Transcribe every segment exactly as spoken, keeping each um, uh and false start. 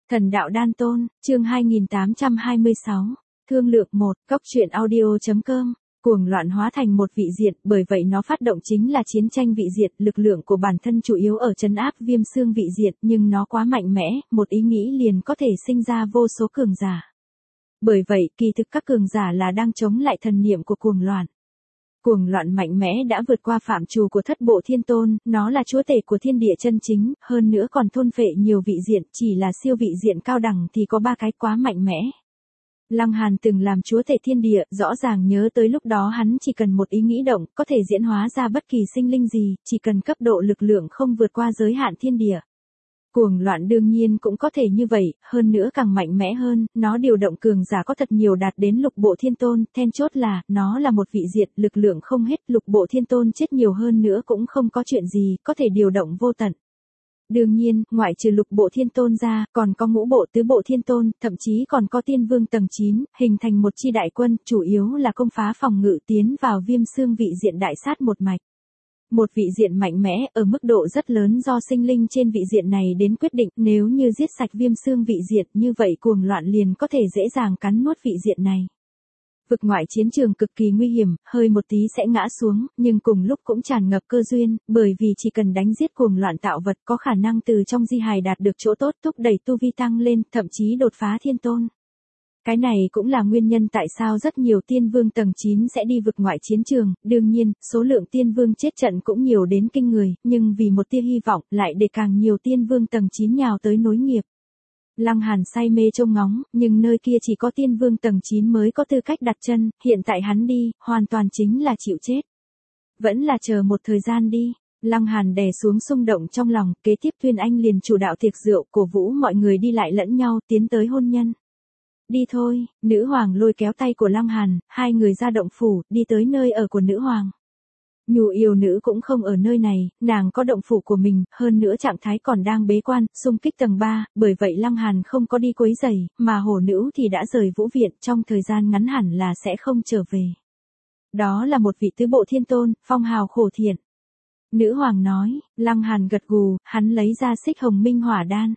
Thần đạo đan tôn, chương hai nghìn tám trăm hai mươi sáu. Thương lượng một, Cốc truyện audio.com. Cuồng loạn hóa thành một vị diện, bởi vậy nó phát động chính là chiến tranh vị diện, lực lượng của bản thân chủ yếu ở trấn áp viêm xương vị diện, nhưng nó quá mạnh mẽ, một ý nghĩ liền có thể sinh ra vô số cường giả. Bởi vậy, kỳ thực các cường giả là đang chống lại thần niệm của cuồng loạn. Cuồng loạn mạnh mẽ đã vượt qua phạm trù của thất bộ thiên tôn, nó là chúa tể của thiên địa chân chính, hơn nữa còn thôn phệ nhiều vị diện, chỉ là siêu vị diện cao đẳng thì có ba cái quá mạnh mẽ. Lăng Hàn từng làm chúa tể thiên địa, rõ ràng nhớ tới lúc đó hắn chỉ cần một ý nghĩ động, có thể diễn hóa ra bất kỳ sinh linh gì, chỉ cần cấp độ lực lượng không vượt qua giới hạn thiên địa. Cuồng loạn đương nhiên cũng có thể như vậy, hơn nữa càng mạnh mẽ hơn, nó điều động cường giả có thật nhiều đạt đến lục bộ thiên tôn, then chốt là, nó là một vị diện, lực lượng không hết, lục bộ thiên tôn chết nhiều hơn nữa cũng không có chuyện gì, có thể điều động vô tận. Đương nhiên, ngoại trừ lục bộ thiên tôn ra, còn có ngũ bộ tứ bộ thiên tôn, thậm chí còn có tiên vương tầng chín, hình thành một chi đại quân, chủ yếu là công phá phòng ngự tiến vào viêm xương vị diện đại sát một mạch. Một vị diện mạnh mẽ, ở mức độ rất lớn do sinh linh trên vị diện này đến quyết định, nếu như giết sạch viêm xương vị diện như vậy cuồng loạn liền có thể dễ dàng cắn nuốt vị diện này. Vực ngoại chiến trường cực kỳ nguy hiểm, hơi một tí sẽ ngã xuống, nhưng cùng lúc cũng tràn ngập cơ duyên, bởi vì chỉ cần đánh giết cuồng loạn tạo vật có khả năng từ trong di hài đạt được chỗ tốt thúc đẩy tu vi tăng lên, thậm chí đột phá thiên tôn. Cái này cũng là nguyên nhân tại sao rất nhiều tiên vương tầng chín sẽ đi vực ngoại chiến trường, đương nhiên, số lượng tiên vương chết trận cũng nhiều đến kinh người, nhưng vì một tia hy vọng lại để càng nhiều tiên vương tầng chín nhào tới nối nghiệp. Lăng Hàn say mê trông ngóng, nhưng nơi kia chỉ có tiên vương tầng chín mới có tư cách đặt chân, hiện tại hắn đi, hoàn toàn chính là chịu chết. Vẫn là chờ một thời gian đi. Lăng Hàn đè xuống xung động trong lòng, kế tiếp Tuyên Anh liền chủ đạo tiệc rượu, cổ vũ mọi người đi lại lẫn nhau, tiến tới hôn nhân. Đi thôi, nữ hoàng lôi kéo tay của Lăng Hàn, hai người ra động phủ, đi tới nơi ở của nữ hoàng. Nhu yêu nữ cũng không ở nơi này, nàng có động phủ của mình, hơn nữa trạng thái còn đang bế quan, xung kích tầng ba, bởi vậy Lăng Hàn không có đi quấy rầy, mà hổ nữ thì đã rời vũ viện, trong thời gian ngắn hẳn là sẽ không trở về. Đó là một vị tứ bộ thiên tôn, phong hào khổ thiện. Nữ hoàng nói, Lăng Hàn gật gù, hắn lấy ra xích hồng minh hỏa đan.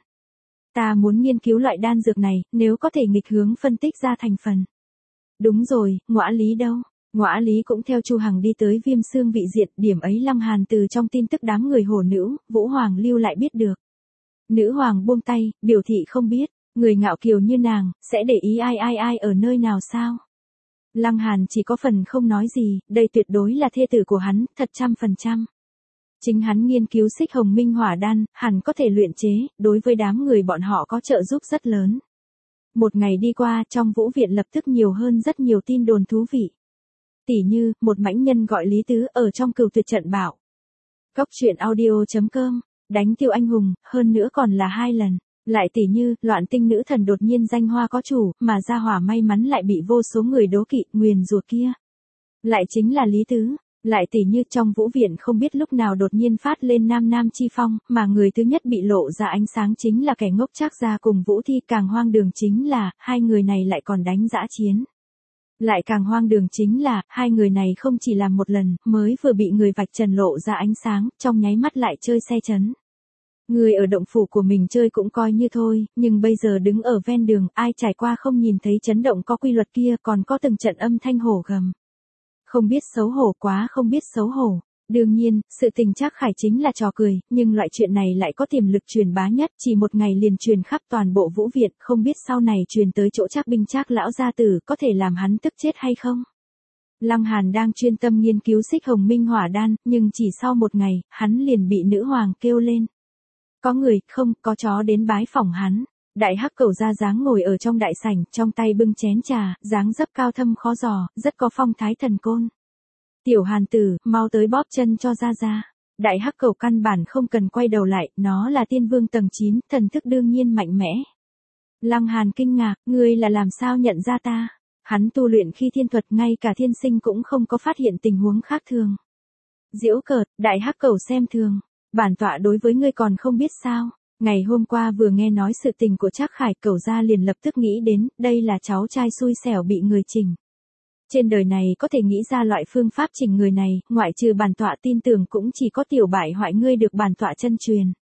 Ta muốn nghiên cứu loại đan dược này, nếu có thể nghịch hướng phân tích ra thành phần. Đúng rồi, Ngõa Lý đâu? Ngõa Lý cũng theo Chu Hằng đi tới viêm xương vị diện, điểm ấy Lăng Hàn từ trong tin tức đám người hổ nữ, Vũ Hoàng lưu lại biết được. Nữ hoàng buông tay, biểu thị không biết, người ngạo kiều như nàng, sẽ để ý ai ai ai ở nơi nào sao? Lăng Hàn chỉ có phần không nói gì, đây tuyệt đối là thê tử của hắn, thật trăm phần trăm. Chính hắn nghiên cứu xích hồng minh hỏa đan, hẳn có thể luyện chế, đối với đám người bọn họ có trợ giúp rất lớn. Một ngày đi qua, trong vũ viện lập tức nhiều hơn rất nhiều tin đồn thú vị. Tỉ như, một mãnh nhân gọi Lý Tứ ở trong Cửu Tuyệt trận bảo. Cốc truyện audio.com, đánh tiêu anh hùng, hơn nữa còn là hai lần. Lại tỉ như, loạn tinh nữ thần đột nhiên danh hoa có chủ, mà gia hỏa may mắn lại bị vô số người đố kỵ, nguyền rủa kia. Lại chính là Lý Tứ. Lại tỉ như trong vũ viện không biết lúc nào đột nhiên phát lên nam nam chi phong, mà người thứ nhất bị lộ ra ánh sáng chính là kẻ ngốc Trác Gia cùng Vũ Thi, càng hoang đường chính là, hai người này lại còn đánh dã chiến. Lại càng hoang đường chính là, hai người này không chỉ làm một lần, mới vừa bị người vạch trần lộ ra ánh sáng, trong nháy mắt lại chơi xe chấn. Người ở động phủ của mình chơi cũng coi như thôi, nhưng bây giờ đứng ở ven đường, ai trải qua không nhìn thấy chấn động có quy luật kia, còn có từng trận âm thanh hổ gầm. Không biết xấu hổ, quá không biết xấu hổ. Đương nhiên, sự tình Trác Khải chính là trò cười, nhưng loại chuyện này lại có tiềm lực truyền bá nhất, chỉ một ngày liền truyền khắp toàn bộ vũ viện, không biết sau này truyền tới chỗ Trác Binh Trác lão gia tử có thể làm hắn tức chết hay không. Lăng Hàn đang chuyên tâm nghiên cứu xích hồng minh hỏa đan, nhưng chỉ sau một ngày, hắn liền bị nữ hoàng kêu lên. Có người, không, có chó đến bái phỏng hắn. Đại hắc cẩu ra dáng ngồi ở trong đại sảnh, trong tay bưng chén trà, dáng dấp cao thâm khó dò, rất có phong thái thần côn. Tiểu Hàn tử, mau tới bóp chân cho ra ra. Đại hắc cẩu căn bản không cần quay đầu lại, nó là tiên vương tầng chín, thần thức đương nhiên mạnh mẽ. Lăng Hàn kinh ngạc, ngươi là làm sao nhận ra ta? Hắn tu luyện khi thiên thuật, ngay cả thiên sinh cũng không có phát hiện tình huống khác thường. Giễu cợt, đại hắc cẩu xem thường. Bản tọa đối với ngươi còn không biết sao? Ngày hôm qua vừa nghe nói sự tình của Trác Khải, Cẩu gia liền lập tức nghĩ đến, đây là cháu trai xui xẻo bị người chỉnh. Trên đời này có thể nghĩ ra loại phương pháp chỉnh người này, ngoại trừ bản tọa tin tưởng cũng chỉ có tiểu bại hoại ngươi được bản tọa chân truyền.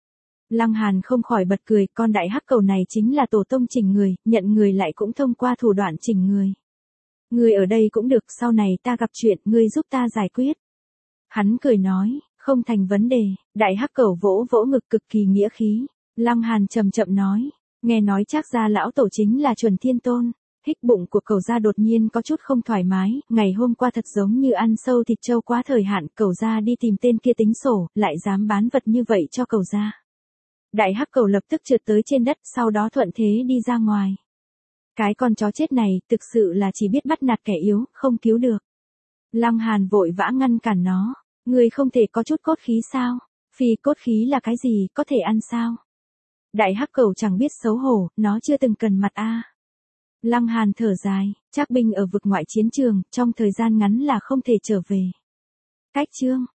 Lăng Hàn không khỏi bật cười, con đại hắc cầu này chính là tổ tông chỉnh người, nhận người lại cũng thông qua thủ đoạn chỉnh người. Ngươi ở đây cũng được, sau này ta gặp chuyện, ngươi giúp ta giải quyết. Hắn cười nói, không thành vấn đề, đại hắc cẩu vỗ vỗ ngực cực kỳ nghĩa khí. Lăng Hàn chậm chậm nói, nghe nói chắc ra lão tổ chính là Chuẩn Thiên Tôn. Hích bụng của cẩu gia đột nhiên có chút không thoải mái, ngày hôm qua thật giống như ăn sâu thịt trâu quá thời hạn, cẩu gia đi tìm tên kia tính sổ, lại dám bán vật như vậy cho cẩu gia. Đại hắc cẩu lập tức trượt tới trên đất, sau đó thuận thế đi ra ngoài. Cái con chó chết này, thực sự là chỉ biết bắt nạt kẻ yếu, không cứu được. Lăng Hàn vội vã ngăn cản nó, ngươi không thể có chút cốt khí sao? Phi cốt khí là cái gì, có thể ăn sao? Đại hắc cẩu chẳng biết xấu hổ, nó chưa từng cần mặt a. Lăng Hàn thở dài, Trác binh ở vực ngoại chiến trường, trong thời gian ngắn là không thể trở về. Cách chương